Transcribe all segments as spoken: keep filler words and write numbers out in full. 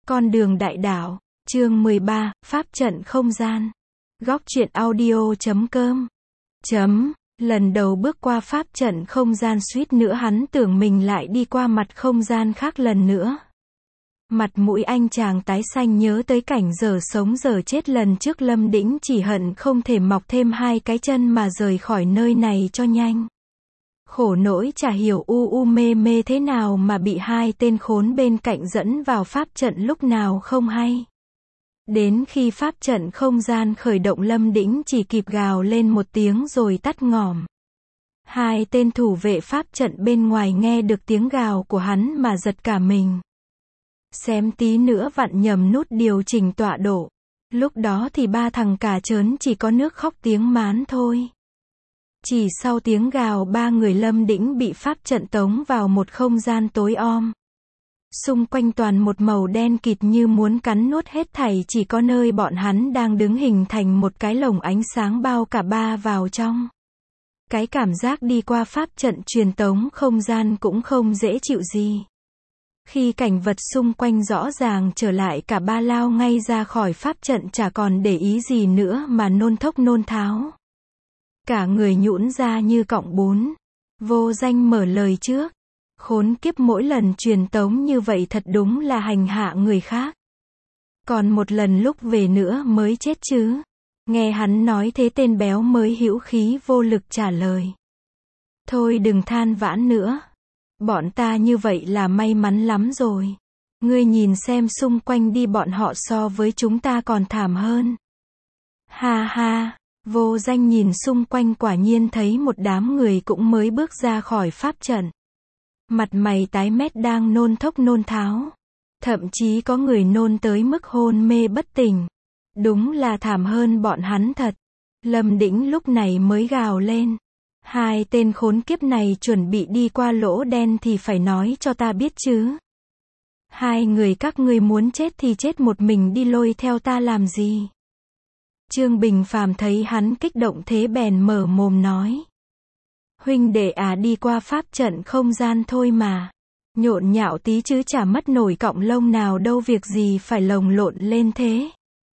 Con đường đại đạo, chương mười ba, Pháp trận không gian. Góc truyện audio chấm com. Chấm, lần đầu bước qua pháp trận không gian suýt nữa hắn tưởng mình lại đi qua mặt không gian khác lần nữa. Mặt mũi anh chàng tái xanh nhớ tới cảnh giờ sống giờ chết lần trước Lâm Đĩnh chỉ hận không thể mọc thêm hai cái chân mà rời khỏi nơi này cho nhanh. Khổ nỗi chả hiểu u u mê mê thế nào mà bị hai tên khốn bên cạnh dẫn vào pháp trận lúc nào không hay. Đến khi pháp trận không gian khởi động Lâm Đĩnh chỉ kịp gào lên một tiếng rồi tắt ngòm. Hai tên thủ vệ pháp trận bên ngoài nghe được tiếng gào của hắn mà giật cả mình. Xém tí nữa vặn nhầm nút điều chỉnh tọa độ. Lúc đó thì ba thằng cả trớn chỉ có nước khóc tiếng mán thôi. Chỉ sau tiếng gào ba người Lâm Đĩnh bị pháp trận tống vào một không gian tối om. Xung quanh toàn một màu đen kịt như muốn cắn nuốt hết thảy, chỉ có nơi bọn hắn đang đứng hình thành một cái lồng ánh sáng bao cả ba vào trong. Cái cảm giác đi qua pháp trận truyền tống không gian cũng không dễ chịu gì. Khi cảnh vật xung quanh rõ ràng trở lại, cả ba lao ngay ra khỏi pháp trận chả còn để ý gì nữa mà nôn thốc nôn tháo. Cả người nhũn ra như cọng bún. Vô Danh mở lời trước. Khốn kiếp, mỗi lần truyền tống như vậy thật đúng là hành hạ người khác. Còn một lần lúc về nữa mới chết chứ. Nghe hắn nói thế tên béo mới hữu khí vô lực trả lời. Thôi đừng than vãn nữa. Bọn ta như vậy là may mắn lắm rồi. Ngươi nhìn xem xung quanh đi, bọn họ so với chúng ta còn thảm hơn. Ha ha. Vô Danh nhìn xung quanh quả nhiên thấy một đám người cũng mới bước ra khỏi pháp trận. Mặt mày tái mét đang nôn thốc nôn tháo. Thậm chí có người nôn tới mức hôn mê bất tỉnh. Đúng là thảm hơn bọn hắn thật. Lâm Đĩnh lúc này mới gào lên. Hai tên khốn kiếp này chuẩn bị đi qua lỗ đen thì phải nói cho ta biết chứ. Hai người các ngươi muốn chết thì chết một mình đi, lôi theo ta làm gì? Trương Bình Phàm thấy hắn kích động thế bèn mở mồm nói. Huynh đệ à, đi qua pháp trận không gian thôi mà. Nhộn nhạo tí chứ chả mất nổi cọng lông nào đâu, việc gì phải lồng lộn lên thế.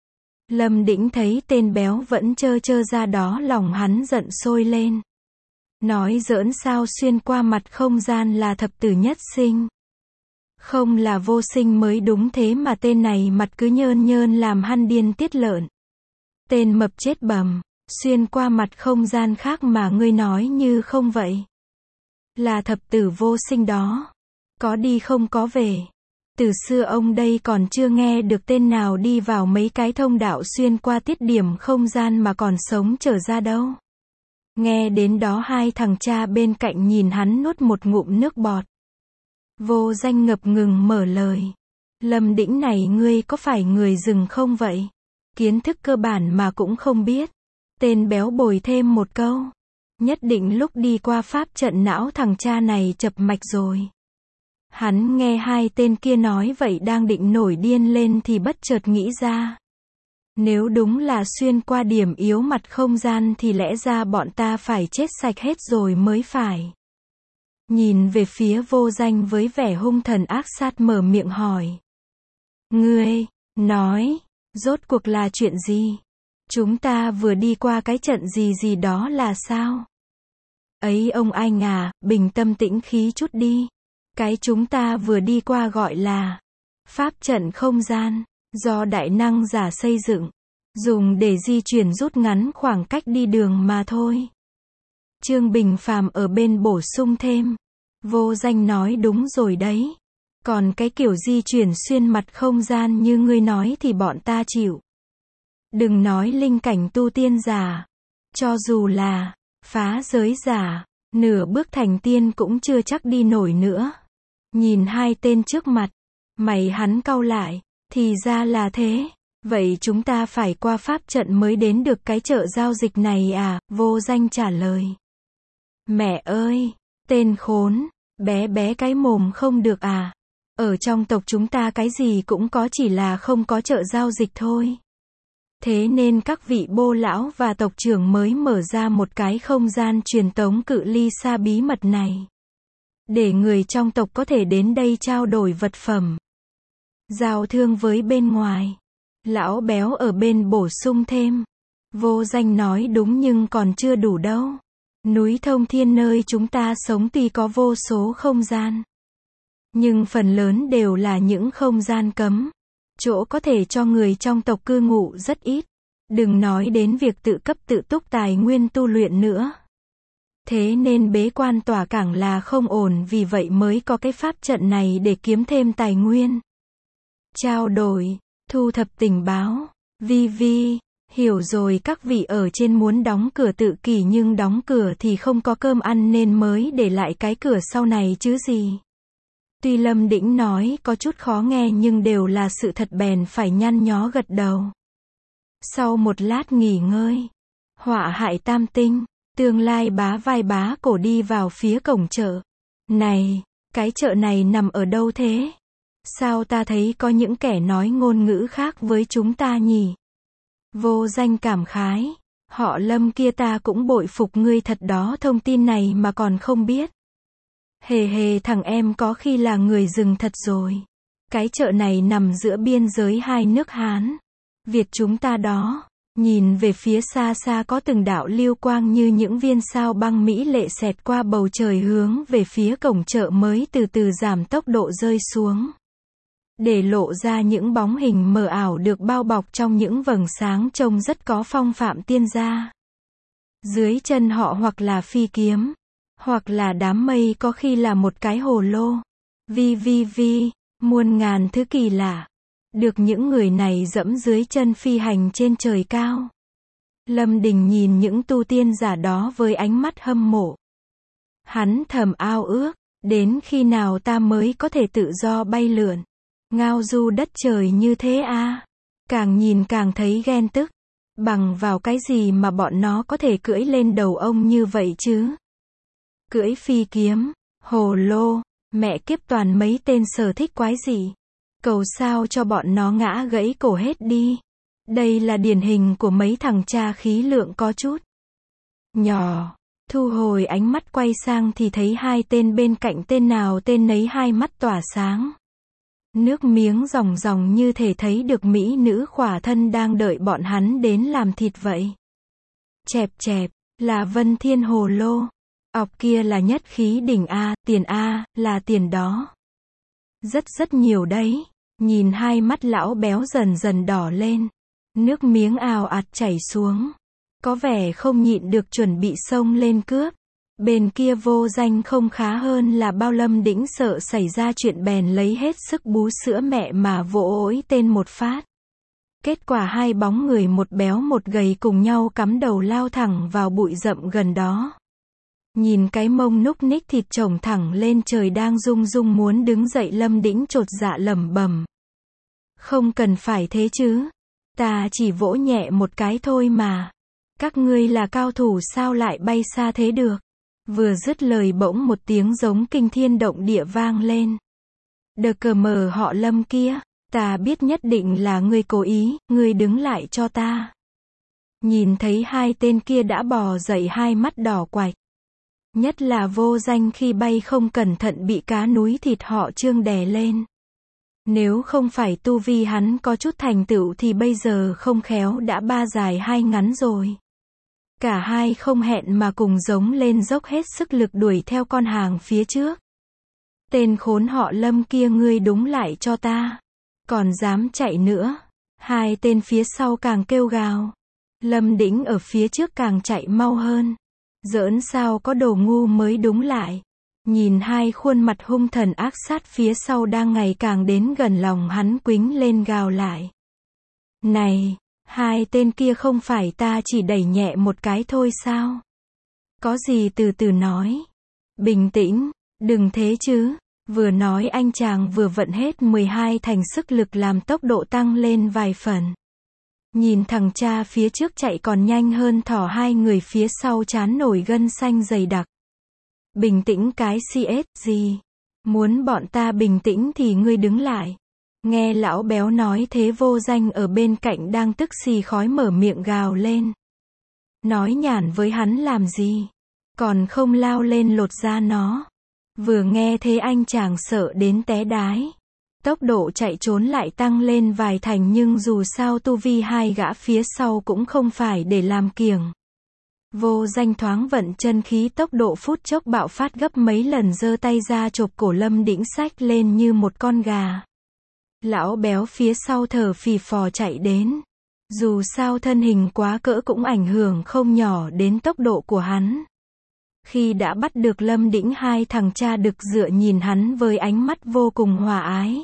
Lâm Đĩnh thấy tên béo vẫn trơ trơ ra đó, lòng hắn giận sôi lên. Nói giỡn sao, xuyên qua mặt không gian là thập tử nhất sinh. Không là vô sinh mới đúng, thế mà tên này mặt cứ nhơn nhơn làm hăn điên tiết lợn. Tên mập chết bầm, xuyên qua mặt không gian khác mà ngươi nói như không vậy. Là thập tử vô sinh đó. Có đi không có về. Từ xưa ông đây còn chưa nghe được tên nào đi vào mấy cái thông đạo xuyên qua tiết điểm không gian mà còn sống trở ra đâu. Nghe đến đó hai thằng cha bên cạnh nhìn hắn nuốt một ngụm nước bọt. Vô Danh ngập ngừng mở lời. Lâm Đĩnh này ngươi có phải người rừng không vậy? Kiến thức cơ bản mà cũng không biết. Tên béo bồi thêm một câu. Nhất định lúc đi qua pháp trận não thằng cha này chập mạch rồi. Hắn nghe hai tên kia nói vậy đang định nổi điên lên thì bất chợt nghĩ ra. Nếu đúng là xuyên qua điểm yếu mặt không gian thì lẽ ra bọn ta phải chết sạch hết rồi mới phải. Nhìn về phía Vô Danh với vẻ hung thần ác sát mở miệng hỏi. Ngươi, nói, rốt cuộc là chuyện gì? Chúng ta vừa đi qua cái trận gì gì đó là sao? Ấy ông anh à, bình tâm tĩnh khí chút đi. Cái chúng ta vừa đi qua gọi là pháp trận không gian, do đại năng giả xây dựng, dùng để di chuyển rút ngắn khoảng cách đi đường mà thôi. Trương Bình Phàm ở bên bổ sung thêm. Vô Danh nói đúng rồi đấy. Còn cái kiểu di chuyển xuyên mặt không gian như ngươi nói thì bọn ta chịu. Đừng nói linh cảnh tu tiên giả. Cho dù là phá giới giả, nửa bước thành tiên cũng chưa chắc đi nổi nữa. Nhìn hai tên trước mặt, mày hắn cau lại. Thì ra là thế. Vậy chúng ta phải qua pháp trận mới đến được cái chợ giao dịch này à? Vô Danh trả lời. Mẹ ơi, tên khốn, bé bé cái mồm không được à? Ở trong tộc chúng ta cái gì cũng có, chỉ là không có chợ giao dịch thôi. Thế nên các vị bô lão và tộc trưởng mới mở ra một cái không gian truyền tống cự ly xa bí mật này. Để người trong tộc có thể đến đây trao đổi vật phẩm. giao thương với bên ngoài. Lão béo ở bên bổ sung thêm. Vô Danh nói đúng nhưng còn chưa đủ đâu. Núi Thông Thiên nơi chúng ta sống tuy có vô số không gian, nhưng phần lớn đều là những không gian cấm. Chỗ có thể cho người trong tộc cư ngụ rất ít. Đừng nói đến việc tự cấp tự túc tài nguyên tu luyện nữa. Thế nên bế quan tỏa cảng là không ổn, vì vậy mới có cái pháp trận này để kiếm thêm tài nguyên. Trao đổi, thu thập tình báo. Vi Vi, hiểu rồi, các vị ở trên muốn đóng cửa tự kỷ nhưng đóng cửa thì không có cơm ăn nên mới để lại cái cửa sau này chứ gì. Tuy Lâm Đĩnh nói có chút khó nghe nhưng đều là sự thật bèn phải nhăn nhó gật đầu. Sau một lát nghỉ ngơi, Họa Hại Tam Tinh, Tương Lai bá vai bá cổ đi vào phía cổng chợ. Này, cái chợ này nằm ở đâu thế? Sao ta thấy có những kẻ nói ngôn ngữ khác với chúng ta nhỉ? Vô Danh cảm khái. Họ Lâm kia ta cũng bội phục ngươi thật đó, thông tin này mà còn không biết. Hề hề, thằng em có khi là người rừng thật rồi. Cái chợ này nằm giữa biên giới hai nước Hán, Việt chúng ta đó. Nhìn về phía xa xa có từng đạo lưu quang như những viên sao băng mỹ lệ xẹt qua bầu trời hướng về phía cổng chợ mới từ từ giảm tốc độ rơi xuống, để lộ ra những bóng hình mờ ảo được bao bọc trong những vầng sáng trông rất có phong phạm tiên gia. Dưới chân họ hoặc là phi kiếm, hoặc là đám mây, có khi là một cái hồ lô. Vi vi vi, muôn ngàn thứ kỳ lạ được những người này dẫm dưới chân phi hành trên trời cao. Lâm Đình nhìn những tu tiên giả đó với ánh mắt hâm mộ. Hắn thầm ao ước, đến khi nào ta mới có thể tự do bay lượn, ngao du đất trời như thế a? Càng nhìn càng thấy ghen tức. Bằng vào cái gì mà bọn nó có thể cưỡi lên đầu ông như vậy chứ? Cưỡi phi kiếm, hồ lô, mẹ kiếp, toàn mấy tên sở thích quái gì. Cầu sao cho bọn nó ngã gãy cổ hết đi. Đây là điển hình của mấy thằng cha khí lượng có chút nhỏ. Thu hồi ánh mắt quay sang thì thấy hai tên bên cạnh, tên nào tên nấy hai mắt tỏa sáng, nước miếng ròng ròng như thể thấy được mỹ nữ khỏa thân đang đợi bọn hắn đến làm thịt vậy. Chẹp chẹp, là Vân Thiên hồ lô. Ọc kia là nhất khí đỉnh a, tiền a, là tiền đó. Rất rất nhiều đấy. Nhìn hai mắt lão béo dần dần đỏ lên, nước miếng ào ạt chảy xuống, có vẻ không nhịn được chuẩn bị xông lên cướp. Bên kia Vô Danh không khá hơn là bao. Lâm Đĩnh sợ xảy ra chuyện bèn lấy hết sức bú sữa mẹ mà vỗ ối tên một phát. Kết quả hai bóng người, một béo một gầy, cùng nhau cắm đầu lao thẳng vào bụi rậm gần đó. Nhìn cái mông núc ních thịt chồng thẳng lên trời đang rung rung muốn đứng dậy, Lâm Đĩnh chột dạ lẩm bẩm. Không cần phải thế chứ. Ta chỉ vỗ nhẹ một cái thôi mà. Các ngươi là cao thủ sao lại bay xa thế được? Vừa dứt lời bỗng một tiếng giống kinh thiên động địa vang lên. Đờ cờ mờ, họ Lâm kia, ta biết nhất định là ngươi cố ý, ngươi đứng lại cho ta. Nhìn thấy hai tên kia đã bò dậy, hai mắt đỏ quạch. Nhất là Vô Danh khi bay không cẩn thận bị cá núi thịt họ Trương đè lên. Nếu không phải tu vi hắn có chút thành tựu thì bây giờ không khéo đã ba dài hai ngắn rồi. Cả hai không hẹn mà cùng giống lên, dốc hết sức lực đuổi theo con hàng phía trước. Tên khốn họ Lâm kia, ngươi đúng lại cho ta. Còn dám chạy nữa. Hai tên phía sau càng kêu gào. Lâm Đĩnh ở phía trước càng chạy mau hơn. Giỡn sao, có đồ ngu mới đúng lại. Nhìn hai khuôn mặt hung thần ác sát phía sau đang ngày càng đến gần, lòng hắn quĩnh lên gào lại. Này, hai tên kia không phải ta chỉ đẩy nhẹ một cái thôi sao? Có gì từ từ nói. Bình tĩnh, đừng thế chứ. Vừa nói anh chàng vừa vận hết mười hai thành sức lực làm tốc độ tăng lên vài phần. Nhìn thằng cha phía trước chạy còn nhanh hơn thỏ, hai người phía sau trán nổi gân xanh dày đặc. Bình tĩnh cái cs gì? Muốn bọn ta bình tĩnh thì ngươi đứng lại. Nghe lão béo nói thế, Vô Danh ở bên cạnh đang tức xì khói mở miệng gào lên. Nói nhảm với hắn làm gì? Còn không lao lên lột da nó. Vừa nghe thế anh chàng sợ đến té đái. Tốc độ chạy trốn lại tăng lên vài thành nhưng dù sao tu vi hai gã phía sau cũng không phải để làm kiểng. Vô Danh thoáng vận chân khí tốc độ phút chốc bạo phát gấp mấy lần, giơ tay ra chộp cổ Lâm Đĩnh xách lên như một con gà. Lão béo phía sau thở phì phò chạy đến. Dù sao thân hình quá cỡ cũng ảnh hưởng không nhỏ đến tốc độ của hắn. Khi đã bắt được Lâm Đĩnh, hai thằng cha đực dựa nhìn hắn với ánh mắt vô cùng hòa ái.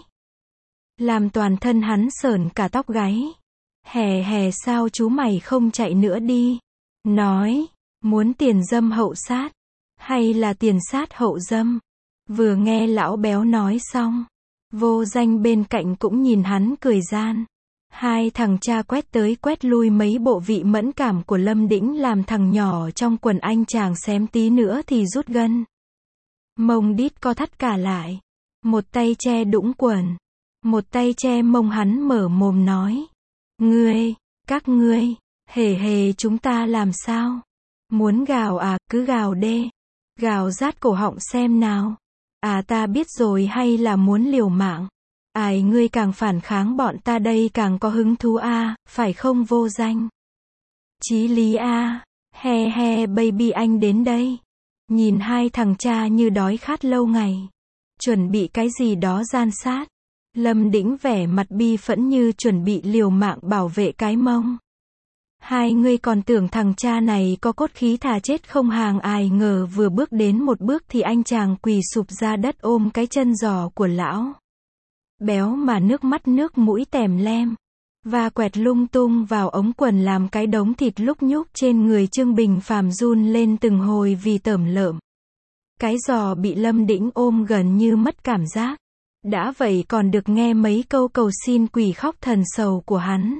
Làm toàn thân hắn sởn cả tóc gáy. Hè hè sao chú mày không chạy nữa đi. Nói, muốn tiền dâm hậu sát, hay là tiền sát hậu dâm? Vừa nghe lão béo nói xong, Vô Danh bên cạnh cũng nhìn hắn cười gian. Hai thằng cha quét tới quét lui mấy bộ vị mẫn cảm của Lâm Đĩnh làm thằng nhỏ trong quần anh chàng xém tí nữa thì rút gân. Mông đít co thắt cả lại. Một tay che đũng quần. Một tay che mông, hắn mở mồm nói. Ngươi, các ngươi, hề hề chúng ta làm sao? Muốn gào à, cứ gào đê. Gào rát cổ họng xem nào. À ta biết rồi, hay là muốn liều mạng? Ai, ngươi càng phản kháng bọn ta đây càng có hứng thú a, à, phải không Vô Danh? Chí lý a, à. He he baby anh đến đây. Nhìn hai thằng cha như đói khát lâu ngày. Chuẩn bị cái gì đó gian sát. Lâm Đĩnh vẻ mặt bi phẫn như chuẩn bị liều mạng bảo vệ cái mông. Hai ngươi còn tưởng thằng cha này có cốt khí thà chết không hàng, ai ngờ vừa bước đến một bước thì anh chàng quỳ sụp ra đất ôm cái chân giò của lão béo mà nước mắt nước mũi tèm lem, và quẹt lung tung vào ống quần làm cái đống thịt lúc nhúc trên người Trương Bình Phàm run lên từng hồi vì tởm lợm. Cái giò bị Lâm Đĩnh ôm gần như mất cảm giác. Đã vậy còn được nghe mấy câu cầu xin quỷ khóc thần sầu của hắn.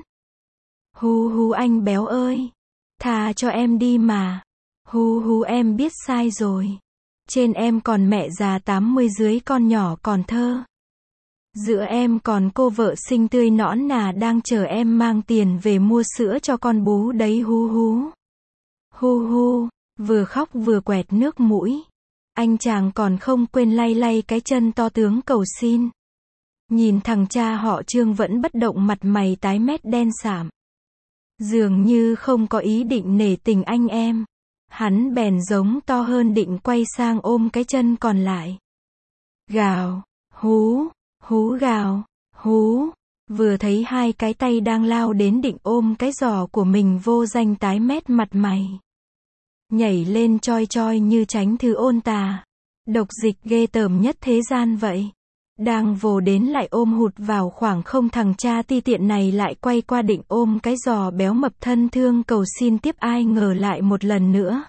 Hu hu anh béo ơi, tha cho em đi mà. Hu hu em biết sai rồi. Trên em còn mẹ già tám mươi, dưới con nhỏ còn thơ. Giữa em còn cô vợ xinh tươi nõn nà đang chờ em mang tiền về mua sữa cho con bú đấy hu hu. Hu hu, vừa khóc vừa quẹt nước mũi. Anh chàng còn không quên lay lay cái chân to tướng cầu xin. Nhìn thằng cha họ Trương vẫn bất động, mặt mày tái mét đen sạm. Dường như không có ý định nể tình anh em. Hắn bèn giống to hơn định quay sang ôm cái chân còn lại. Gào, hú, hú gào, hú. Vừa thấy hai cái tay đang lao đến định ôm cái giò của mình, Vô Danh tái mét mặt mày. Nhảy lên choi choi như tránh thứ ôn tà. Độc dịch ghê tởm nhất thế gian vậy. Đang vồ đến lại ôm hụt vào khoảng không, thằng cha ti tiện này lại quay qua định ôm cái giò béo mập thân thương cầu xin tiếp, ai ngờ lại một lần nữa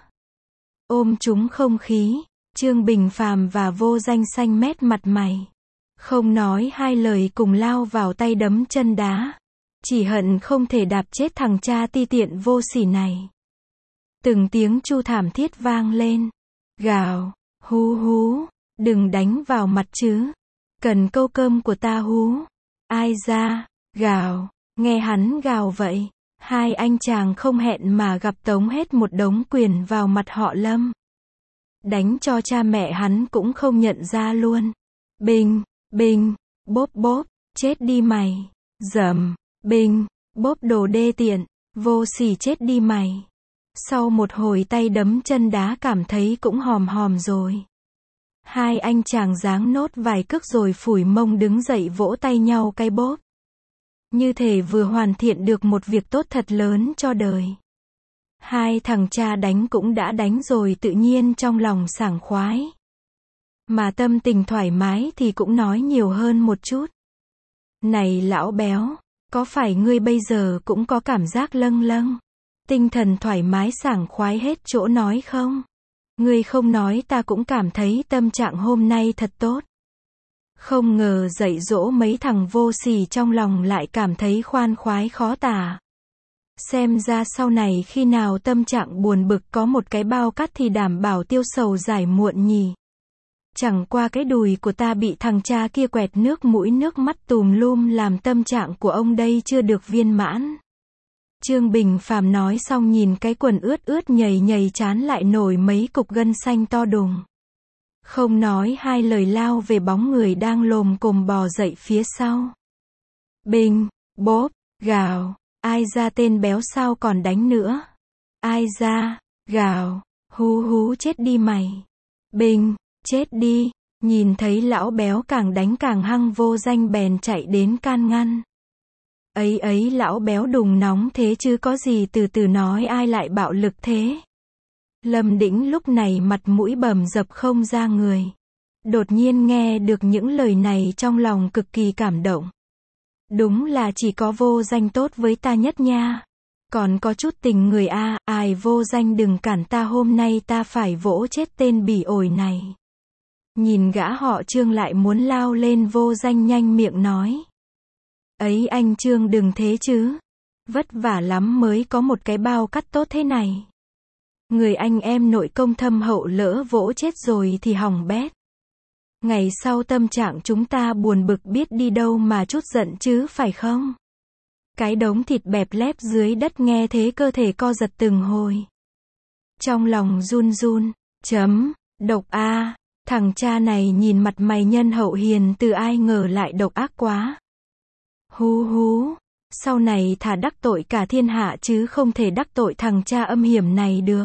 ôm chúng không khí. Trương Bình Phàm và Vô Danh xanh mét mặt mày, không nói hai lời cùng lao vào tay đấm chân đá. Chỉ hận không thể đạp chết thằng cha ti tiện vô sỉ này. Từng tiếng chu thảm thiết vang lên. Gào, hú hú, đừng đánh vào mặt chứ. Cần câu cơm của ta hú. Ai ra, gào, nghe hắn gào vậy. Hai anh chàng không hẹn mà gặp tống hết một đống quyền vào mặt họ Lâm. Đánh cho cha mẹ hắn cũng không nhận ra luôn. Bình, bình, bốp bốp, chết đi mày. Dầm, bình, bốp đồ đê tiện, vô sỉ chết đi mày. Sau một hồi tay đấm chân đá cảm thấy cũng hòm hòm rồi. Hai anh chàng giáng nốt vài cước rồi phủi mông đứng dậy vỗ tay nhau cái bốp. Như thể vừa hoàn thiện được một việc tốt thật lớn cho đời. Hai thằng cha đánh cũng đã đánh rồi, tự nhiên trong lòng sảng khoái. Mà tâm tình thoải mái thì cũng nói nhiều hơn một chút. Này lão béo, có phải ngươi bây giờ cũng có cảm giác lâng lâng, tinh thần thoải mái sảng khoái hết chỗ nói không? Ngươi không nói ta cũng cảm thấy tâm trạng hôm nay thật tốt. Không ngờ dạy dỗ mấy thằng vô sỉ trong lòng lại cảm thấy khoan khoái khó tả. Xem ra sau này khi nào tâm trạng buồn bực có một cái bao cát thì đảm bảo tiêu sầu giải muộn nhỉ. Chẳng qua cái đùi của ta bị thằng cha kia quẹt nước mũi nước mắt tùm lum làm tâm trạng của ông đây chưa được viên mãn. Trương Bình Phàm nói xong nhìn cái quần ướt ướt nhầy nhầy chán lại nổi mấy cục gân xanh to đùng. Không nói hai lời lao về bóng người đang lồm cồm bò dậy phía sau. Binh, bốp, gào, ai ra tên béo sao còn đánh nữa. Ai ra, gào, hú hú chết đi mày. Binh, chết đi, nhìn thấy lão béo càng đánh càng hăng, Vô Danh bèn chạy đến can ngăn. Ấy ấy lão béo đùng nóng thế chứ có gì, từ từ nói, ai lại bạo lực thế. Lâm Đĩnh lúc này mặt mũi bầm dập không ra người. Đột nhiên nghe được những lời này trong lòng cực kỳ cảm động. Đúng là chỉ có Vô Danh tốt với ta nhất nha. Còn có chút tình người a, à, ai Vô Danh đừng cản ta, hôm nay ta phải vỗ chết tên bỉ ổi này. Nhìn gã họ Trương lại muốn lao lên, Vô Danh nhanh miệng nói. Ấy anh Trương đừng thế chứ. Vất vả lắm mới có một cái bao cắt tốt thế này. Người anh em nội công thâm hậu, lỡ vỗ chết rồi thì hỏng bét. Ngày sau tâm trạng chúng ta buồn bực biết đi đâu mà chút giận chứ phải không? Cái đống thịt bẹp lép dưới đất nghe thế cơ thể co giật từng hồi. Trong lòng run run, chấm, độc a, thằng cha này nhìn mặt mày nhân hậu hiền từ, ai ngờ lại độc ác quá. Hú hú, sau này thà đắc tội cả thiên hạ chứ không thể đắc tội thằng cha âm hiểm này được.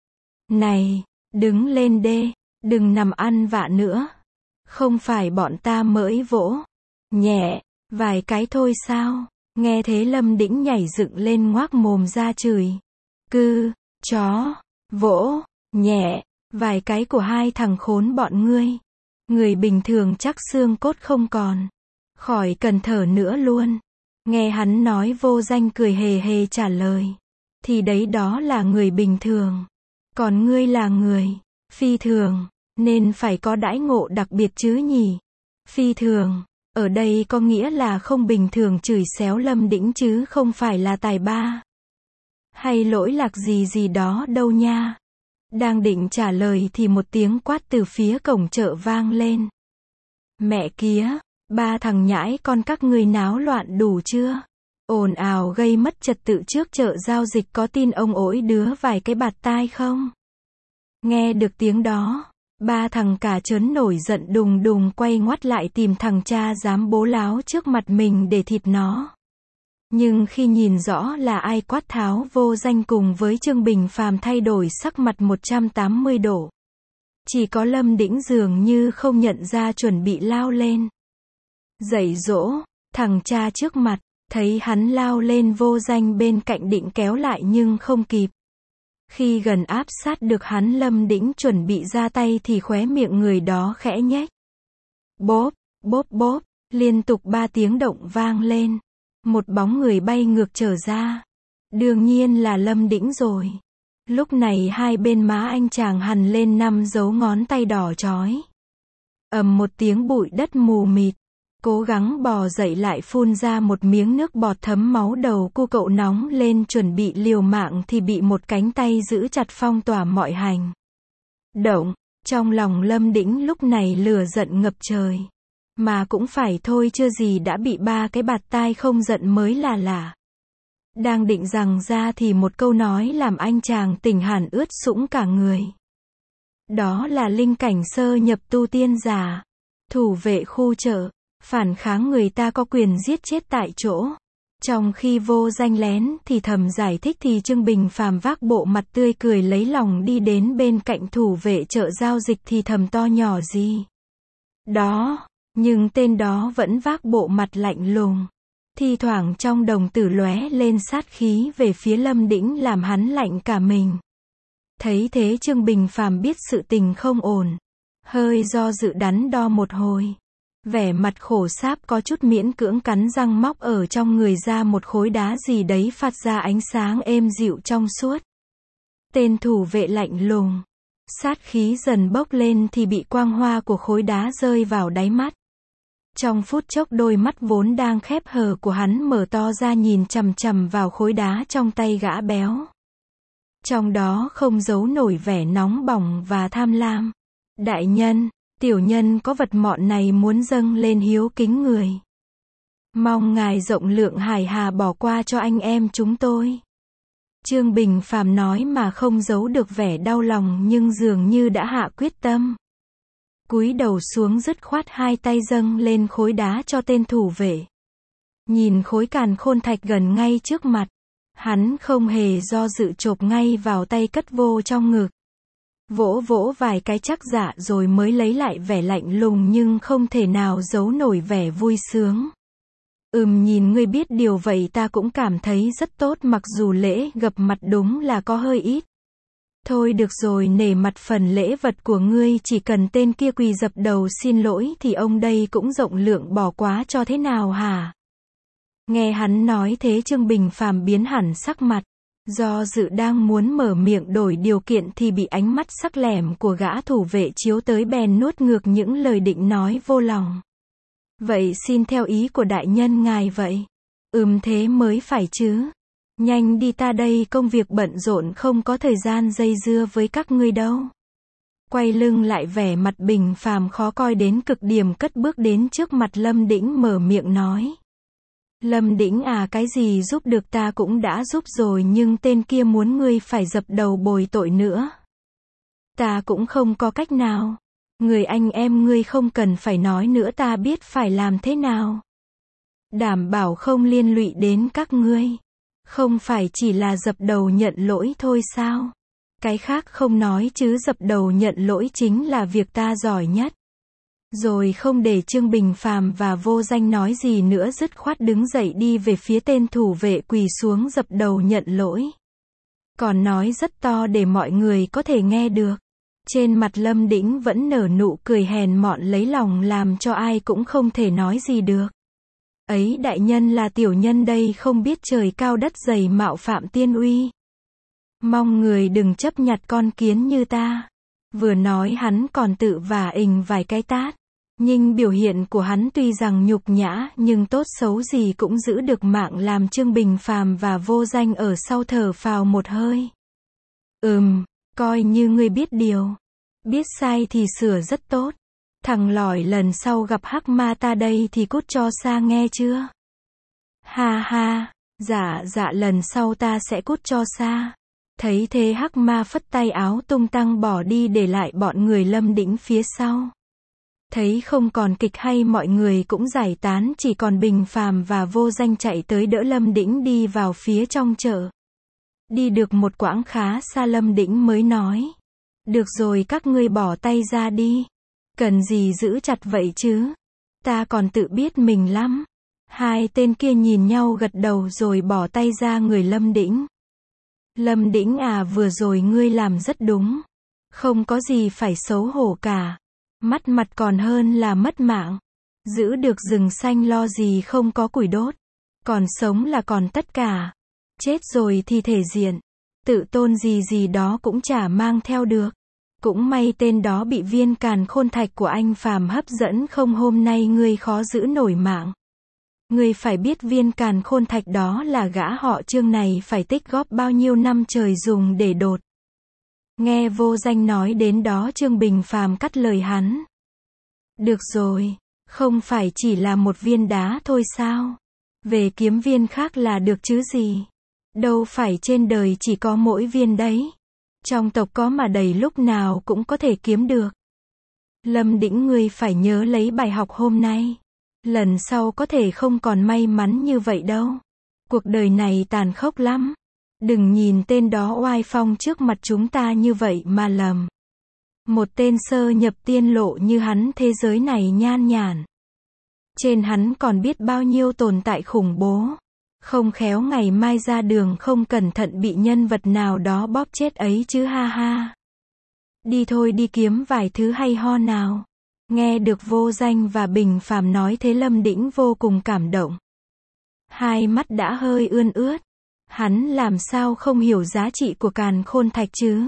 Này, đứng lên đê, đừng nằm ăn vạ nữa. Không phải bọn ta mới vỗ nhẹ vài cái thôi sao? Nghe thế Lâm Đĩnh nhảy dựng lên ngoác mồm ra chửi. Cư, chó, vỗ nhẹ vài cái của hai thằng khốn bọn ngươi. Người bình thường chắc xương cốt không còn. Khỏi cần thở nữa luôn. Nghe hắn nói, Vô Danh cười hề hề trả lời. Thì đấy đó là người bình thường. Còn ngươi là người phi thường, nên phải có đãi ngộ đặc biệt chứ nhỉ? Phi thường, ở đây có nghĩa là không bình thường, chửi xéo Lâm Đĩnh chứ không phải là tài ba. Hay lỗi lạc gì gì đó đâu nha. Đang định trả lời thì một tiếng quát từ phía cổng chợ vang lên. Mẹ kía, ba thằng nhãi con các ngươi náo loạn đủ chưa? Ồn ào gây mất trật tự trước chợ giao dịch, có tin ông ổi đứa vài cái bạt tai không? Nghe được tiếng đó, ba thằng cả trớn nổi giận đùng đùng quay ngoắt lại tìm thằng cha dám bố láo trước mặt mình để thịt nó. Nhưng khi nhìn rõ là ai, quát tháo Vô Danh cùng với Trương Bình Phàm thay đổi sắc mặt một trăm tám mươi độ. Chỉ có Lâm Đĩnh dường như không nhận ra, chuẩn bị lao lên. Dạy dỗ, thằng cha trước mặt, thấy hắn lao lên, Vô Danh bên cạnh định kéo lại nhưng không kịp. Khi gần áp sát được hắn, Lâm Đĩnh chuẩn bị ra tay thì khóe miệng người đó khẽ nhếch. Bốp, bốp bốp, liên tục ba tiếng động vang lên. Một bóng người bay ngược trở ra. Đương nhiên là Lâm Đĩnh rồi. Lúc này hai bên má anh chàng hằn lên năm dấu ngón tay đỏ chói. Ầm một tiếng, bụi đất mù mịt. Cố gắng bò dậy lại phun ra một miếng nước bọt thấm máu, đầu cu cậu nóng lên chuẩn bị liều mạng thì bị một cánh tay giữ chặt, phong tỏa mọi hành động. Trong lòng Lâm Đĩnh lúc này lửa giận ngập trời. Mà cũng phải thôi, chưa gì đã bị ba cái bạt tai, không giận mới là lạ. Đang định rằng ra thì một câu nói làm anh chàng tỉnh hẳn, ướt sũng cả người. Đó là linh cảnh sơ nhập tu tiên giả, thủ vệ khu chợ. Phản kháng người ta có quyền giết chết tại chỗ. Trong khi Vô Danh lén thì thầm giải thích thì Trương Bình Phàm vác bộ mặt tươi cười lấy lòng đi đến bên cạnh thủ vệ chợ giao dịch thì thầm to nhỏ gì đó, nhưng tên đó vẫn vác bộ mặt lạnh lùng. Thi thoảng trong đồng tử lóe lên sát khí về phía Lâm Đĩnh, làm hắn lạnh cả mình. Thấy thế Trương Bình Phàm biết sự tình không ổn, hơi do dự đắn đo một hồi. Vẻ mặt khổ sáp, có chút miễn cưỡng cắn răng móc ở trong người ra một khối đá gì đấy phát ra ánh sáng êm dịu trong suốt. Tên thủ vệ lạnh lùng, sát khí dần bốc lên thì bị quang hoa của khối đá rơi vào đáy mắt. Trong phút chốc đôi mắt vốn đang khép hờ của hắn mở to ra, nhìn chằm chằm vào khối đá trong tay gã béo. Trong đó không giấu nổi vẻ nóng bỏng và tham lam. Đại nhân, tiểu nhân có vật mọn này muốn dâng lên hiếu kính người. Mong ngài rộng lượng hài hà bỏ qua cho anh em chúng tôi. Trương Bình Phàm nói mà không giấu được vẻ đau lòng, nhưng dường như đã hạ quyết tâm. cúi đầu xuống dứt khoát hai tay dâng lên khối đá cho tên thủ vệ. Nhìn khối càn khôn thạch gần ngay trước mặt, hắn không hề do dự chộp ngay vào tay cất vô trong ngực. Vỗ vỗ vài cái chắc dạ rồi mới lấy lại vẻ lạnh lùng nhưng không thể nào giấu nổi vẻ vui sướng. Ừm nhìn ngươi biết điều vậy ta cũng cảm thấy rất tốt mặc dù lễ gặp mặt đúng là có hơi ít. Thôi được rồi nể mặt phần lễ vật của ngươi chỉ cần tên kia quỳ dập đầu xin lỗi thì ông đây cũng rộng lượng bỏ quá cho thế nào hả? Nghe hắn nói thế Trương Bình Phàm biến hẳn sắc mặt. Do dự đang muốn mở miệng đổi điều kiện thì bị ánh mắt sắc lẻm của gã thủ vệ chiếu tới bèn nuốt ngược những lời định nói vô lòng. Vậy xin theo ý của đại nhân ngài vậy. Ừm thế mới phải chứ. Nhanh đi ta đây công việc bận rộn không có thời gian dây dưa với các ngươi đâu. Quay lưng lại vẻ mặt Bình Phàm khó coi đến cực điểm cất bước đến trước mặt Lâm Đĩnh mở miệng nói. Lâm Đĩnh à cái gì giúp được ta cũng đã giúp rồi nhưng tên kia muốn ngươi phải dập đầu bồi tội nữa. Ta cũng không có cách nào. Người anh em ngươi không cần phải nói nữa ta biết phải làm thế nào. Đảm bảo không liên lụy đến các ngươi. Không phải chỉ là dập đầu nhận lỗi thôi sao? Cái khác không nói chứ dập đầu nhận lỗi chính là việc ta giỏi nhất. Rồi không để Trương Bình Phàm và Vô Danh nói gì nữa dứt khoát đứng dậy đi về phía tên thủ vệ quỳ xuống dập đầu nhận lỗi. Còn nói rất to để mọi người có thể nghe được. Trên mặt Lâm Đĩnh vẫn nở nụ cười hèn mọn lấy lòng làm cho ai cũng không thể nói gì được. Ấy đại nhân là tiểu nhân đây không biết trời cao đất dày mạo phạm tiên uy. Mong người đừng chấp nhặt con kiến như ta. Vừa nói hắn còn tự vả ình vài cái tát. Nhưng biểu hiện của hắn tuy rằng nhục nhã nhưng tốt xấu gì cũng giữ được mạng làm Trương Bình Phàm và Vô Danh ở sau thở phào một hơi. Ừm, coi như ngươi biết điều. Biết sai thì sửa rất tốt. Thằng lỏi lần sau gặp hắc ma ta đây thì cút cho xa nghe chưa? Ha ha, dạ dạ lần sau ta sẽ cút cho xa. Thấy thế hắc ma phất tay áo tung tăng bỏ đi để lại bọn người Lâm Đĩnh phía sau. Thấy không còn kịch hay mọi người cũng giải tán chỉ còn Bình Phàm và Vô Danh chạy tới đỡ Lâm Đĩnh đi vào phía trong chợ. Đi được một quãng khá xa Lâm Đĩnh mới nói. Được rồi các ngươi bỏ tay ra đi. Cần gì giữ chặt vậy chứ? Ta còn tự biết mình lắm. Hai tên kia nhìn nhau gật đầu rồi bỏ tay ra người Lâm Đĩnh. Lâm Đĩnh à vừa rồi ngươi làm rất đúng. Không có gì phải xấu hổ cả. Mất mặt còn hơn là mất mạng. Giữ được rừng xanh lo gì không có củi đốt. Còn sống là còn tất cả. Chết rồi thì thể diện. Tự tôn gì gì đó cũng chả mang theo được. Cũng may tên đó bị viên càn khôn thạch của anh Phàm hấp dẫn không hôm nay ngươi khó giữ nổi mạng. Ngươi phải biết viên càn khôn thạch đó là gã họ Trương này phải tích góp bao nhiêu năm trời dùng để đột. Nghe Vô Danh nói đến đó Trương Bình Phàm cắt lời hắn. Được rồi, không phải chỉ là một viên đá thôi sao? Về kiếm viên khác là được chứ gì? Đâu phải trên đời chỉ có mỗi viên đấy. Trong tộc có mà đầy lúc nào cũng có thể kiếm được. Lâm Đĩnh ngươi phải nhớ lấy bài học hôm nay. Lần sau có thể không còn may mắn như vậy đâu. Cuộc đời này tàn khốc lắm. Đừng nhìn tên đó oai phong trước mặt chúng ta như vậy mà lầm. Một tên sơ nhập tiên lộ như hắn thế giới này nhan nhản. Trên hắn còn biết bao nhiêu tồn tại khủng bố. Không khéo ngày mai ra đường không cẩn thận bị nhân vật nào đó bóp chết ấy chứ ha ha. Đi thôi đi kiếm vài thứ hay ho nào. Nghe được Vô Danh và Bình Phàm nói thế Lâm Đĩnh vô cùng cảm động. Hai mắt đã hơi ươn ướt. Hắn làm sao không hiểu giá trị của càn khôn thạch chứ?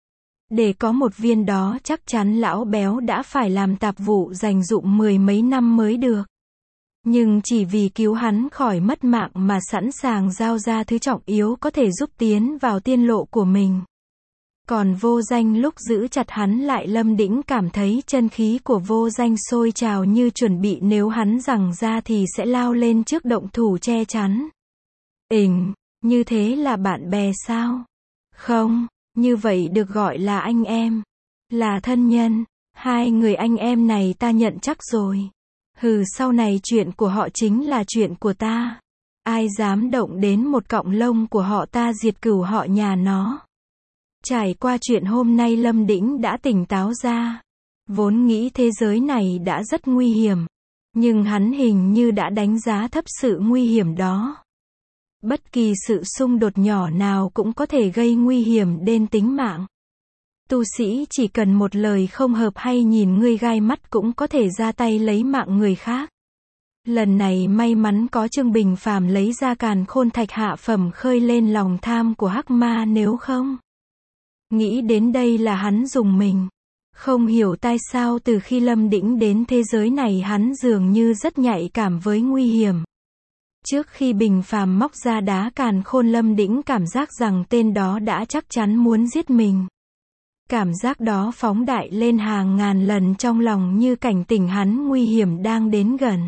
Để có một viên đó chắc chắn lão béo đã phải làm tạp vụ dành dụm mười mấy năm mới được. Nhưng chỉ vì cứu hắn khỏi mất mạng mà sẵn sàng giao ra thứ trọng yếu có thể giúp tiến vào tiên lộ của mình. Còn Vô Danh lúc giữ chặt hắn lại Lâm Đĩnh cảm thấy chân khí của Vô Danh sôi trào như chuẩn bị nếu hắn giằng ra thì sẽ lao lên trước động thủ che chắn. Ình, như thế là bạn bè sao? Không, như vậy được gọi là anh em, là thân nhân. Hai người anh em này ta nhận chắc rồi. Hừ, sau này chuyện của họ chính là chuyện của ta. Ai dám động đến một cọng lông của họ ta diệt cửu họ nhà nó. Trải qua chuyện hôm nay Lâm Đĩnh đã tỉnh táo ra. Vốn nghĩ thế giới này đã rất nguy hiểm. Nhưng hắn hình như đã đánh giá thấp sự nguy hiểm đó. Bất kỳ sự xung đột nhỏ nào cũng có thể gây nguy hiểm đến tính mạng. Tu sĩ chỉ cần một lời không hợp hay nhìn ngươi gai mắt cũng có thể ra tay lấy mạng người khác. Lần này may mắn có Trương Bình Phàm lấy ra càn khôn thạch hạ phẩm khơi lên lòng tham của hắc ma, nếu không. Nghĩ đến đây là hắn dùng mình. Không hiểu tại sao từ khi Lâm Đĩnh đến thế giới này hắn dường như rất nhạy cảm với nguy hiểm. Trước khi Bình Phàm móc ra đá càn khôn, Lâm Đĩnh cảm giác rằng tên đó đã chắc chắn muốn giết mình. Cảm giác đó phóng đại lên hàng ngàn lần trong lòng như cảnh tỉnh hắn nguy hiểm đang đến gần.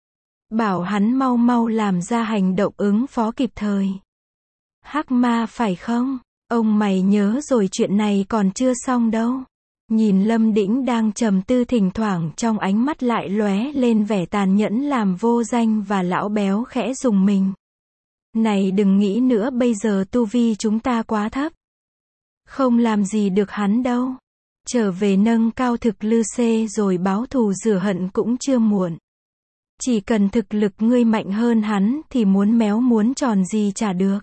Bảo hắn mau mau làm ra hành động ứng phó kịp thời. Hắc ma phải không? Ông mày nhớ rồi, chuyện này còn chưa xong đâu. Nhìn Lâm Đĩnh đang trầm tư, thỉnh thoảng trong ánh mắt lại lóe lên vẻ tàn nhẫn làm Vô Danh và lão béo khẽ rùng mình. Này đừng nghĩ nữa, bây giờ tu vi chúng ta quá thấp. Không làm gì được hắn đâu. Trở về nâng cao thực lực C rồi báo thù rửa hận cũng chưa muộn. Chỉ cần thực lực ngươi mạnh hơn hắn thì muốn méo muốn tròn gì chả được.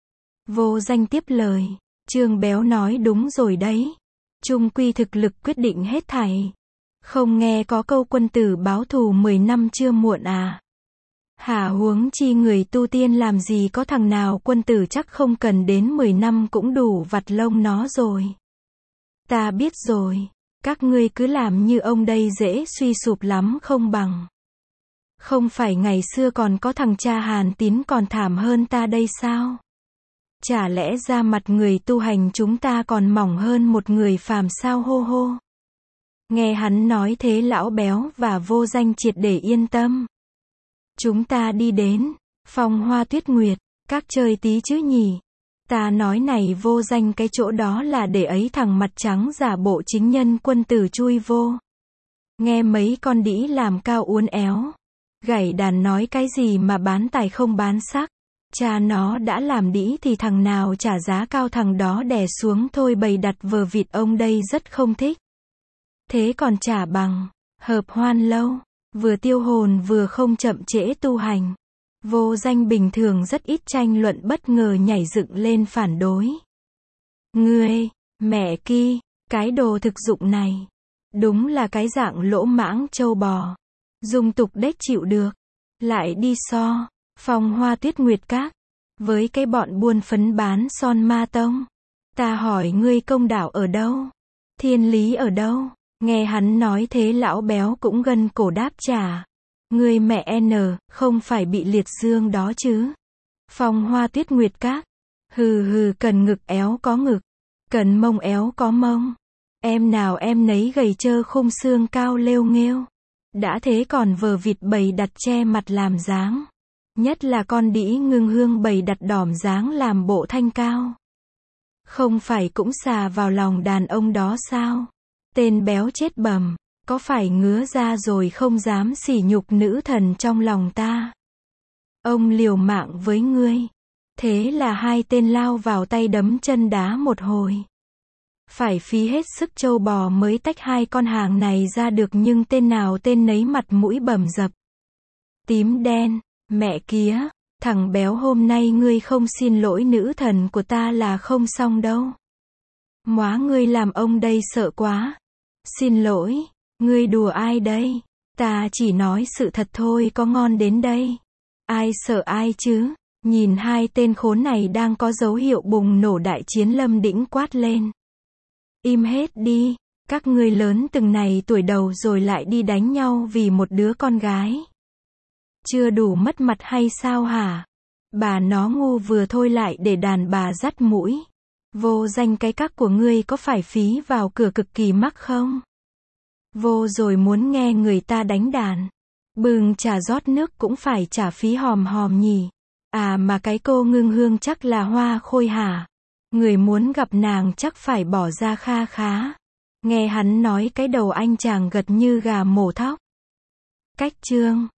Vô Danh tiếp lời. Trương Béo nói đúng rồi đấy. Chung quy thực lực quyết định hết thảy. Không nghe có câu quân tử báo thù mười năm chưa muộn à? Hả, huống chi người tu tiên làm gì có thằng nào quân tử chắc không cần đến mười năm cũng đủ vặt lông nó rồi. Ta biết rồi. Các ngươi cứ làm như ông đây dễ suy sụp lắm không bằng. Không phải ngày xưa còn có thằng cha Hàn Tín còn thảm hơn ta đây sao? Chả lẽ ra mặt người tu hành chúng ta còn mỏng hơn một người phàm sao, hô hô. Nghe hắn nói thế lão béo và Vô Danh triệt để yên tâm. Chúng ta đi đến Phong Hoa Tuyết Nguyệt, các chơi tí chứ nhỉ? Ta nói này Vô Danh, cái chỗ đó là để ấy thằng mặt trắng giả bộ chính nhân quân tử chui vô. Nghe mấy con đĩ làm cao uốn éo. Gảy đàn nói cái gì mà bán tài không bán sắc. Cha nó đã làm đĩ thì thằng nào trả giá cao thằng đó đè xuống thôi, bày đặt vờ vịt ông đây rất không thích. Thế còn chả bằng hợp hoan lâu, vừa tiêu hồn vừa không chậm trễ tu hành. Vô Danh bình thường rất ít tranh luận bất ngờ nhảy dựng lên phản đối. Ngươi, mẹ ki, cái đồ thực dụng này. Đúng là cái dạng lỗ mãng trâu bò. Dung tục đếch chịu được. Lại đi so. Phong Hoa Tuyết Nguyệt Các. Với cái bọn buôn phấn bán son ma tông. Ta hỏi ngươi công đạo ở đâu? Thiên lý ở đâu? Nghe hắn nói thế lão béo cũng gân cổ đáp trả. Ngươi mẹ n, không phải bị liệt dương đó chứ? Phong Hoa Tuyết Nguyệt Các. Hừ hừ, cần ngực éo có ngực. Cần mông éo có mông. Em nào em nấy gầy trơ khung xương cao lêu nghêu. Đã thế còn vờ vịt bày đặt che mặt làm dáng. Nhất là con đĩ Ngưng Hương bày đặt đỏm dáng làm bộ thanh cao. Không phải cũng xà vào lòng đàn ông đó sao? Tên béo chết bầm. Có phải ngứa ra rồi không dám sỉ nhục nữ thần trong lòng ta? Ông liều mạng với ngươi. Thế là hai tên lao vào tay đấm chân đá một hồi. Phải phí hết sức trâu bò mới tách hai con hàng này ra được, nhưng tên nào tên nấy mặt mũi bầm dập. Tím đen, mẹ kía, thằng béo hôm nay ngươi không xin lỗi nữ thần của ta là không xong đâu. Móa ngươi làm ông đây sợ quá. Xin lỗi, ngươi đùa ai đây? Ta chỉ nói sự thật thôi, có ngon đến đây. Ai sợ ai chứ? Nhìn hai tên khốn này đang có dấu hiệu bùng nổ đại chiến, Lâm Đĩnh quát lên. Im hết đi, các ngươi lớn từng này tuổi đầu rồi lại đi đánh nhau vì một đứa con gái. Chưa đủ mất mặt hay sao hả? Bà nó ngu vừa thôi lại để đàn bà dắt mũi. Vô Danh, cái các của ngươi có phải phí vào cửa cực kỳ mắc không? Vô rồi muốn nghe người ta đánh đàn. Bừng trà rót nước cũng phải trả phí hòm hòm nhỉ. À mà cái cô Ngưng Hương chắc là hoa khôi hả? Người muốn gặp nàng chắc phải bỏ ra kha khá. Nghe hắn nói cái đầu anh chàng gật như gà mổ thóc. Cách chương